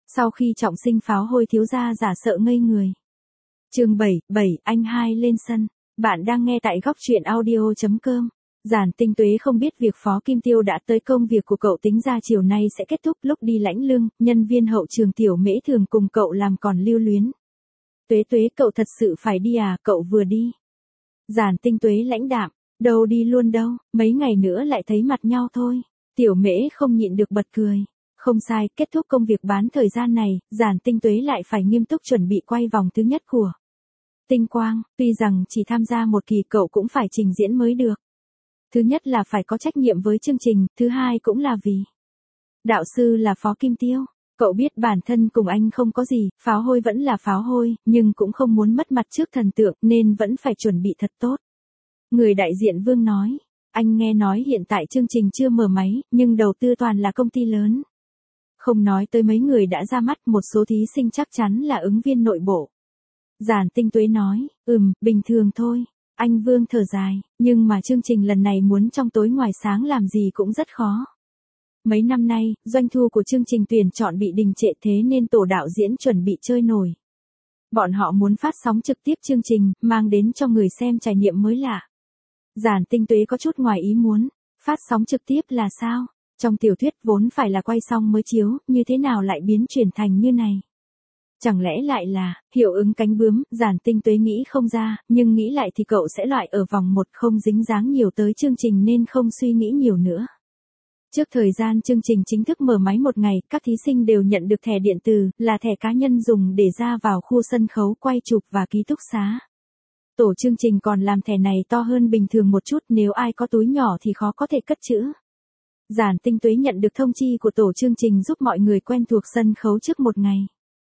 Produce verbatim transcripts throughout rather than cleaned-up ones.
Sau khi trọng sinh pháo hôi thiếu gia giả sợ ngây người. Chương bảy, bảy, anh hai lên sân. Bạn đang nghe tại góc truyện audio chấm com. Giản Tinh Tuế không biết việc Phó Kim Tiêu đã tới công việc của cậu tính ra chiều nay sẽ kết thúc. Lúc đi lãnh lương, nhân viên hậu trường Tiểu Mễ thường cùng cậu làm còn lưu luyến. Tuế Tuế, cậu thật sự phải đi à? Cậu vừa đi. Giản Tinh Tuế lãnh đạm, đâu đi luôn đâu, mấy ngày nữa lại thấy mặt nhau thôi. Tiểu Mễ không nhịn được bật cười. Không sai, kết thúc công việc bán thời gian này, Giản Tinh Tuế lại phải nghiêm túc chuẩn bị quay vòng thứ nhất của Tinh Quang, tuy rằng chỉ tham gia một kỳ cậu cũng phải trình diễn mới được. Thứ nhất là phải có trách nhiệm với chương trình, thứ hai cũng là vì đạo sư là Phó Kim Tiêu. Cậu biết bản thân cùng anh không có gì, pháo hôi vẫn là pháo hôi, nhưng cũng không muốn mất mặt trước thần tượng nên vẫn phải chuẩn bị thật tốt. Người đại diện Vương nói, anh nghe nói hiện tại chương trình chưa mở máy, nhưng đầu tư toàn là công ty lớn. Không nói tới mấy người đã ra mắt, một số thí sinh chắc chắn là ứng viên nội bộ. Giản Tinh Tuế nói, ừm, bình thường thôi. Anh Vương thở dài, nhưng mà chương trình lần này muốn trong tối ngoài sáng làm gì cũng rất khó. Mấy năm nay, doanh thu của chương trình tuyển chọn bị đình trệ, thế nên tổ đạo diễn chuẩn bị chơi nổi. Bọn họ muốn phát sóng trực tiếp chương trình, mang đến cho người xem trải nghiệm mới lạ. Giản Tinh Tuế có chút ngoài ý muốn, phát sóng trực tiếp là sao? Trong tiểu thuyết vốn phải là quay xong mới chiếu, như thế nào lại biến chuyển thành như này? Chẳng lẽ lại là hiệu ứng cánh bướm? Giản Tinh Tuế nghĩ không ra, nhưng nghĩ lại thì cậu sẽ loại ở vòng một, không dính dáng nhiều tới chương trình nên không suy nghĩ nhiều nữa. Trước thời gian chương trình chính thức mở máy một ngày, các thí sinh đều nhận được thẻ điện tử, là thẻ cá nhân dùng để ra vào khu sân khấu quay chụp và ký túc xá. Tổ chương trình còn làm thẻ này to hơn bình thường một chút, nếu ai có túi nhỏ thì khó có thể cất trữ. Giản Tinh Tuế nhận được thông chi của tổ chương trình giúp mọi người quen thuộc sân khấu trước một ngày.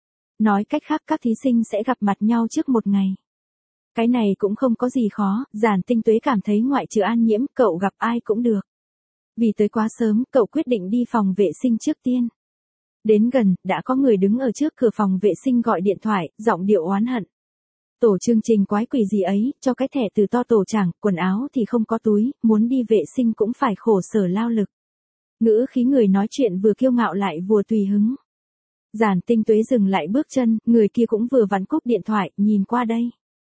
Nói cách khác, các thí sinh sẽ gặp mặt nhau trước một ngày. Cái này cũng không có gì khó, Giản Tinh Tuế cảm thấy ngoại trừ An Nhiễm, cậu gặp ai cũng được. Vì tới quá sớm, cậu quyết định đi phòng vệ sinh trước tiên. Đến gần, đã có người đứng ở trước cửa phòng vệ sinh gọi điện thoại, giọng điệu oán hận. Tổ chương trình quái quỷ gì ấy, cho cái thẻ từ to tổ chẳng, quần áo thì không có túi, muốn đi vệ sinh cũng phải khổ sở lao lực. Ngữ khí người nói chuyện vừa kiêu ngạo lại vừa tùy hứng. Giản Tinh Tuế dừng lại bước chân, người kia cũng vừa vặn cúp điện thoại, nhìn qua đây.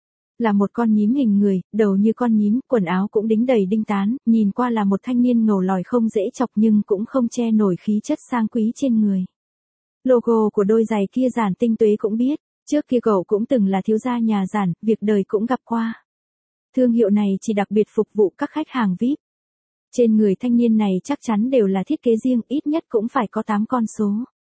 Là một con nhím hình người, đầu như con nhím, quần áo cũng đính đầy đinh tán, nhìn qua là một thanh niên ngầu lòi không dễ chọc nhưng cũng không che nổi khí chất sang quý trên người. Logo của đôi giày kia Giản Tinh Tuế cũng biết, trước kia cậu cũng từng là thiếu gia nhà Giản, việc đời cũng gặp qua. Thương hiệu này chỉ đặc biệt phục vụ các khách hàng vi ai pi. Trên người thanh niên này chắc chắn đều là thiết kế riêng, ít nhất cũng phải có tám con số.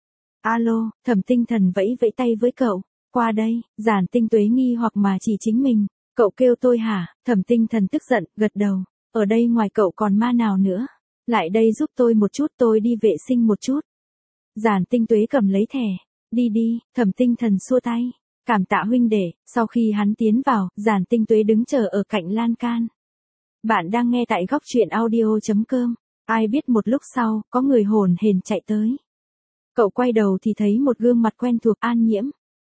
Alo, Thẩm Tinh Thần vẫy vẫy tay với cậu, qua đây. Giản Tinh Tuế nghi hoặc mà chỉ chính mình, cậu kêu tôi hả? Thẩm Tinh Thần tức giận, gật đầu, ở đây ngoài cậu còn ma nào nữa? Lại đây giúp tôi một chút, tôi đi vệ sinh một chút. Giản Tinh Tuế cầm lấy thẻ, đi đi. Thẩm Tinh Thần xua tay, cảm tạ huynh đệ. Sau khi hắn tiến vào, Giản Tinh Tuế đứng chờ ở cạnh lan can. Bạn đang nghe tại góc truyện audio chấm com. Ai biết một lúc sau, có người hồn hển chạy tới. Cậu quay đầu thì thấy một gương mặt quen thuộc, An Nhiễm.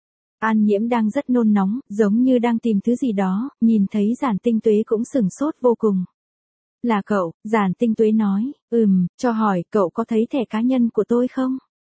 An Nhiễm đang rất nôn nóng, giống như đang tìm thứ gì đó, nhìn thấy Giản Tinh Tuế cũng sửng sốt vô cùng. Là cậu? Giản Tinh Tuế nói, ừm, cho hỏi cậu có thấy thẻ cá nhân của tôi không?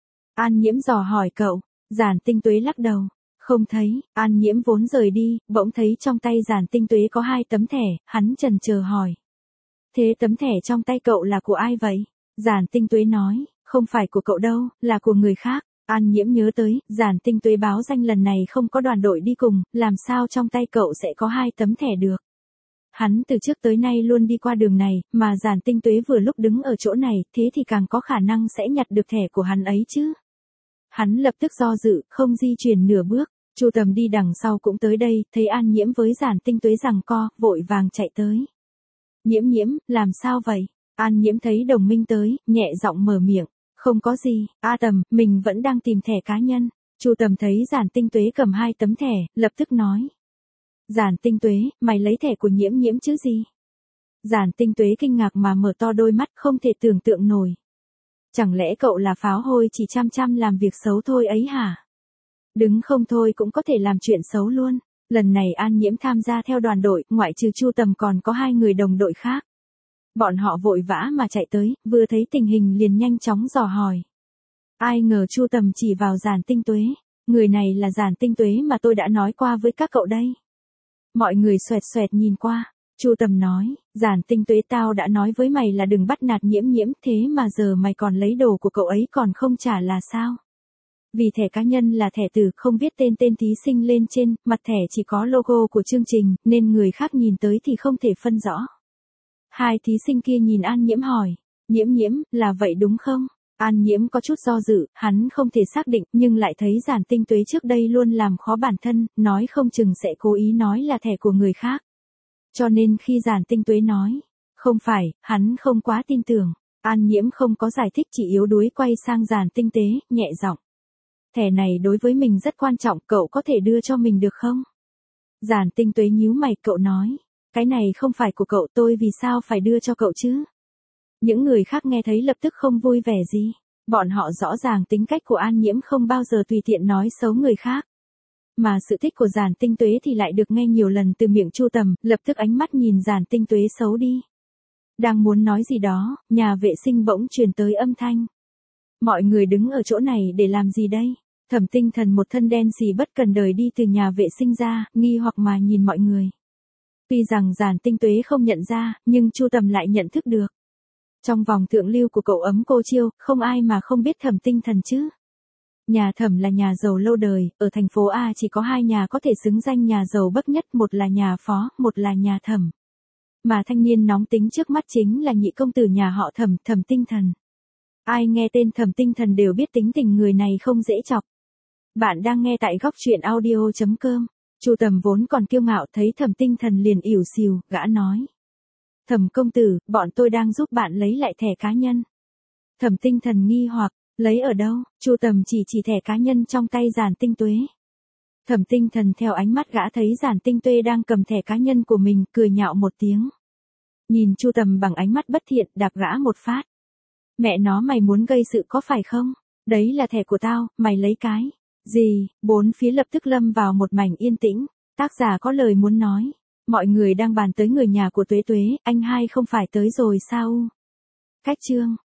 An Nhiễm dò hỏi cậu. Giản Tinh Tuế lắc đầu, không thấy. An Nhiễm vốn rời đi, bỗng thấy trong tay Giản Tinh Tuế có hai tấm thẻ, hắn chần chờ hỏi. Thế tấm thẻ trong tay cậu là của ai vậy? Giản Tinh Tuế nói, không phải của cậu đâu, là của người khác. An Nhiễm nhớ tới, Giản Tinh Tuế báo danh lần này không có đoàn đội đi cùng, làm sao trong tay cậu sẽ có hai tấm thẻ được. Hắn từ trước tới nay luôn đi qua đường này, mà Giản Tinh Tuế vừa lúc đứng ở chỗ này, thế thì càng có khả năng sẽ nhặt được thẻ của hắn ấy chứ. Hắn lập tức do dự, không di chuyển nửa bước. Chu Tầm đi đằng sau cũng tới đây, thấy An Nhiễm với Giản Tinh Tuế giằng co, vội vàng chạy tới. Nhiễm Nhiễm, làm sao vậy? An Nhiễm thấy đồng minh tới, nhẹ giọng mở miệng. Không có gì, A Tầm, mình vẫn đang tìm thẻ cá nhân. Chu Tầm thấy Giản Tinh Tuế cầm hai tấm thẻ, lập tức nói. Giản Tinh Tuế, mày lấy thẻ của Nhiễm Nhiễm chứ gì? Giản Tinh Tuế kinh ngạc mà mở to đôi mắt, không thể tưởng tượng nổi. Chẳng lẽ cậu là pháo hôi chỉ chăm chăm làm việc xấu thôi ấy hả? Đứng không thôi cũng có thể làm chuyện xấu luôn. Lần này An Nhiễm tham gia theo đoàn đội, ngoại trừ Chu Tầm còn có hai người đồng đội khác. Bọn họ vội vã mà chạy tới, vừa thấy tình hình liền nhanh chóng dò hỏi. Ai ngờ Chu Tầm chỉ vào Giản Tinh Tuế. Người này là Giản Tinh Tuế mà tôi đã nói qua với các cậu đây. Mọi người xoẹt xoẹt nhìn qua. Chu Tầm nói, Giản Tinh Tuế tao đã nói với mày là đừng bắt nạt Nhiễm Nhiễm, thế mà giờ mày còn lấy đồ của cậu ấy còn không trả là sao? Vì thẻ cá nhân là thẻ từ không viết tên tên thí sinh lên trên, mặt thẻ chỉ có logo của chương trình, nên người khác nhìn tới thì không thể phân rõ. Hai thí sinh kia nhìn An Nhiễm hỏi, Nhiễm Nhiễm, là vậy đúng không? An Nhiễm có chút do dự, hắn không thể xác định, nhưng lại thấy Giản Tinh Tuế trước đây luôn làm khó bản thân, nói không chừng sẽ cố ý nói là thẻ của người khác. Cho nên khi Giản Tinh Tuế nói, không phải, hắn không quá tin tưởng. An Nhiễm không có giải thích, chỉ yếu đuối quay sang Giản Tinh Tuế, nhẹ giọng. Thẻ này đối với mình rất quan trọng, cậu có thể đưa cho mình được không? Giản Tinh Tuế nhíu mày, cậu nói, cái này không phải của cậu, tôi vì sao phải đưa cho cậu chứ? Những người khác nghe thấy lập tức không vui vẻ gì. Bọn họ rõ ràng tính cách của An Nhiễm không bao giờ tùy tiện nói xấu người khác. Mà sự thích của Giản Tinh Tuế thì lại được nghe nhiều lần từ miệng Chu Tầm, lập tức ánh mắt nhìn Giản Tinh Tuế xấu đi. Đang muốn nói gì đó, nhà vệ sinh bỗng truyền tới âm thanh. Mọi người đứng ở chỗ này để làm gì đây? Thẩm Tinh Thần một thân đen xì bất cần đời đi từ nhà vệ sinh ra, nghi hoặc mà nhìn mọi người. Tuy rằng Giản Tinh Tuế không nhận ra, nhưng Chu Tầm lại nhận thức được. Trong vòng thượng lưu của cậu ấm cô Chiêu, không ai mà không biết Thẩm Tinh Thần chứ. Nhà Thẩm là nhà giàu lâu đời, ở thành phố A chỉ có hai nhà có thể xứng danh nhà giàu bậc nhất, một là nhà Phó, một là nhà Thẩm. Mà thanh niên nóng tính trước mắt chính là nhị công tử nhà họ Thẩm, Thẩm Tinh Thần. Ai nghe tên Thẩm Tinh Thần đều biết tính tình người này không dễ chọc. Bạn đang nghe tại góc truyện audio chấm com. Chu Tầm vốn còn kiêu ngạo, thấy Thẩm Tinh Thần liền ỉu xìu, gã nói. Thẩm công tử, bọn tôi đang giúp bạn lấy lại thẻ cá nhân. Thẩm Tinh Thần nghi hoặc, lấy ở đâu? Chu Tầm chỉ chỉ thẻ cá nhân trong tay Giản Tinh Tuế. Thẩm Tinh Thần theo ánh mắt gã thấy Giản Tinh Tuế đang cầm thẻ cá nhân của mình, cười nhạo một tiếng. Nhìn Chu Tầm bằng ánh mắt bất thiện, đạp gã một phát. Mẹ nó, mày muốn gây sự có phải không? Đấy là thẻ của tao, mày lấy cái gì? Bốn phía lập tức lâm vào một mảnh yên tĩnh. Tác giả có lời muốn nói. Mọi người đang bàn tới người nhà của Tuế Tuế, anh hai không phải tới rồi sao? Cách chương